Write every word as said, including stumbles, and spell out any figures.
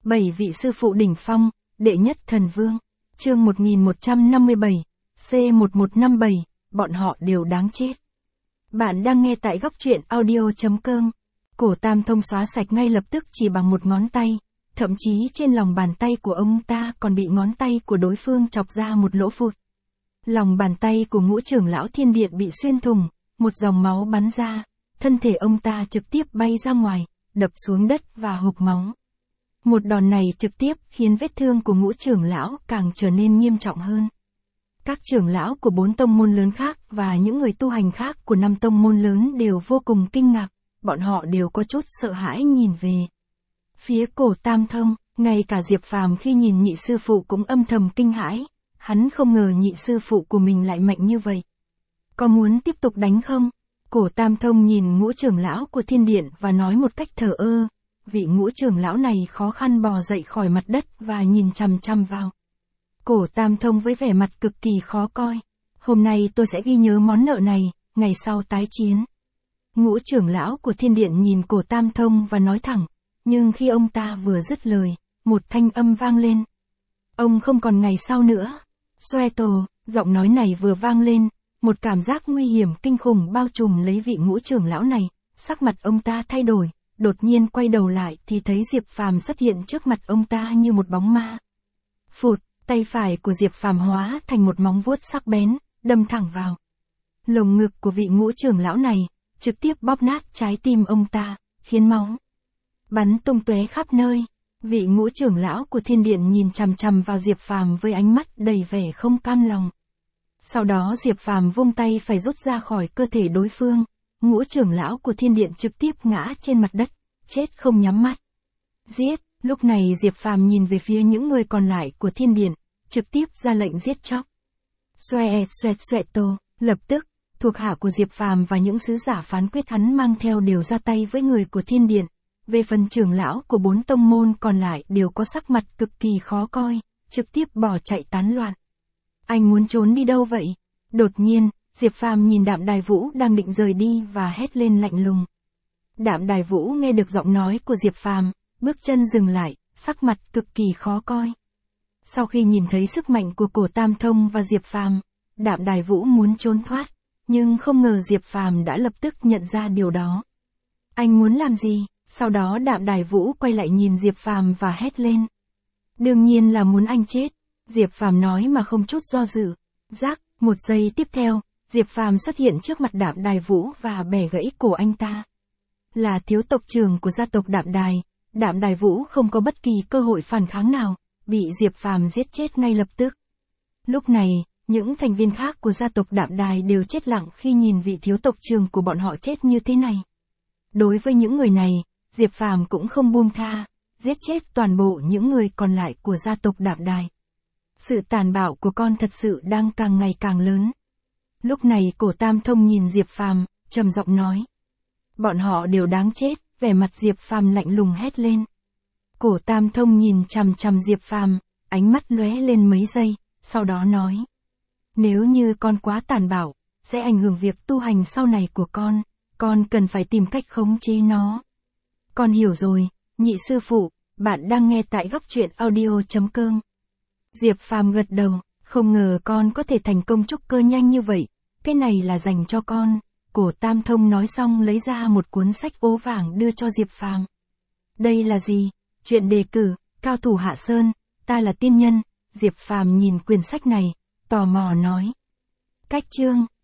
bảy vị sư phụ đỉnh phong, đệ nhất thần vương. Chương một nghìn một trăm năm mươi bảy, C một một năm bảy, bọn họ đều đáng chết. Bạn đang nghe tại góc truyện audio chấm com. Cổ Tam Thông xóa sạch ngay lập tức chỉ bằng một ngón tay, thậm chí trên lòng bàn tay của ông ta còn bị ngón tay của đối phương chọc ra một lỗ phụt. Lòng bàn tay của Ngũ Trưởng lão Thiên Điện bị xuyên thủng, một dòng máu bắn ra, thân thể ông ta trực tiếp bay ra ngoài, đập xuống đất và hộc máu. Một đòn này trực tiếp khiến vết thương của Ngũ Trưởng lão càng trở nên nghiêm trọng hơn. Các trưởng lão của bốn tông môn lớn khác và những người tu hành khác của năm tông môn lớn đều vô cùng kinh ngạc, bọn họ đều có chút sợ hãi nhìn về phía Cổ Tam Thông, ngay cả Diệp Phàm khi nhìn nhị sư phụ cũng âm thầm kinh hãi, hắn không ngờ nhị sư phụ của mình lại mạnh như vậy. Có muốn tiếp tục đánh không? Cổ Tam Thông nhìn Ngũ Trưởng lão của Thiên Điện và nói một cách thờ ơ. Vị Ngũ Trưởng lão này khó khăn bò dậy khỏi mặt đất và nhìn chằm chằm vào Cổ Tam Thông với vẻ mặt cực kỳ khó coi. Hôm nay tôi sẽ ghi nhớ món nợ này, ngày sau tái chiến. Ngũ Trưởng lão của Thiên Điện nhìn Cổ Tam Thông và nói thẳng, nhưng khi ông ta vừa dứt lời, một thanh âm vang lên. Ông không còn ngày sau nữa. Xoe tổ, giọng nói này vừa vang lên, một cảm giác nguy hiểm kinh khủng bao trùm lấy vị Ngũ Trưởng lão này, sắc mặt ông ta thay đổi, đột nhiên quay đầu lại thì thấy Diệp Phàm xuất hiện trước mặt ông ta như một bóng ma. Phụt, tay phải của Diệp Phàm hóa thành một móng vuốt sắc bén, đâm thẳng vào lồng ngực của vị Ngũ Trưởng lão này, trực tiếp bóp nát trái tim ông ta, khiến máu bắn tung tóe khắp nơi. Vị Ngũ Trưởng lão của Thiên Điện nhìn chằm chằm vào Diệp Phàm với ánh mắt đầy vẻ không cam lòng. Sau đó Diệp Phàm vung tay phải rút ra khỏi cơ thể đối phương, Ngũ Trưởng lão của Thiên Điện trực tiếp ngã trên mặt đất, chết không nhắm mắt. Giết, lúc này Diệp Phàm nhìn về phía những người còn lại của Thiên Điện, trực tiếp ra lệnh giết chóc. Xoe xoẹt xoẹt tô, lập tức, thuộc hạ của Diệp Phàm và những sứ giả phán quyết hắn mang theo đều ra tay với người của Thiên Điện. Về phần trưởng lão của bốn tông môn còn lại đều có sắc mặt cực kỳ khó coi, trực tiếp bỏ chạy tán loạn. Anh muốn trốn đi đâu vậy? Đột nhiên, Diệp Phàm nhìn Đạm Đài Vũ đang định rời đi và hét lên lạnh lùng. Đạm Đài Vũ nghe được giọng nói của Diệp Phàm, bước chân dừng lại, sắc mặt cực kỳ khó coi. Sau khi nhìn thấy sức mạnh của Cổ Tam Thông và Diệp Phàm, Đạm Đài Vũ muốn trốn thoát, nhưng không ngờ Diệp Phàm đã lập tức nhận ra điều đó. Anh muốn làm gì? Sau đó Đạm Đài Vũ quay lại nhìn Diệp Phàm và hét lên. Đương nhiên là muốn anh chết, Diệp Phàm nói mà không chút do dự. Rắc, một giây tiếp theo, Diệp Phàm xuất hiện trước mặt Đạm Đài Vũ và bẻ gãy cổ anh ta. Là thiếu tộc trưởng của gia tộc Đạm Đài, Đạm Đài Vũ không có bất kỳ cơ hội phản kháng nào, bị Diệp Phàm giết chết ngay lập tức. Lúc này, những thành viên khác của gia tộc Đạm Đài đều chết lặng khi nhìn vị thiếu tộc trưởng của bọn họ chết như thế này. Đối với những người này, Diệp Phàm cũng không buông tha, giết chết toàn bộ những người còn lại của gia tộc Đạm Đài. Sự tàn bạo của con thật sự đang càng ngày càng lớn. Lúc này Cổ Tam Thông nhìn Diệp Phàm, trầm giọng nói. Bọn họ đều đáng chết, vẻ mặt Diệp Phàm lạnh lùng hét lên. Cổ Tam Thông nhìn chằm chằm Diệp Phàm, ánh mắt lóe lên mấy giây, sau đó nói. Nếu như con quá tàn bạo, sẽ ảnh hưởng việc tu hành sau này của con, con cần phải tìm cách khống chế nó. Con hiểu rồi, nhị sư phụ, bạn đang nghe tại góc truyện audio chấm com. Diệp Phàm gật đầu, không ngờ con có thể thành công trúc cơ nhanh như vậy, cái này là dành cho con. Cổ Tam Thông nói xong lấy ra một cuốn sách ố vàng đưa cho Diệp Phàm. Đây là gì? Chuyện đề cử, cao thủ Hạ Sơn, ta là tiên nhân. Diệp Phàm nhìn quyển sách này, tò mò nói. Cách chương,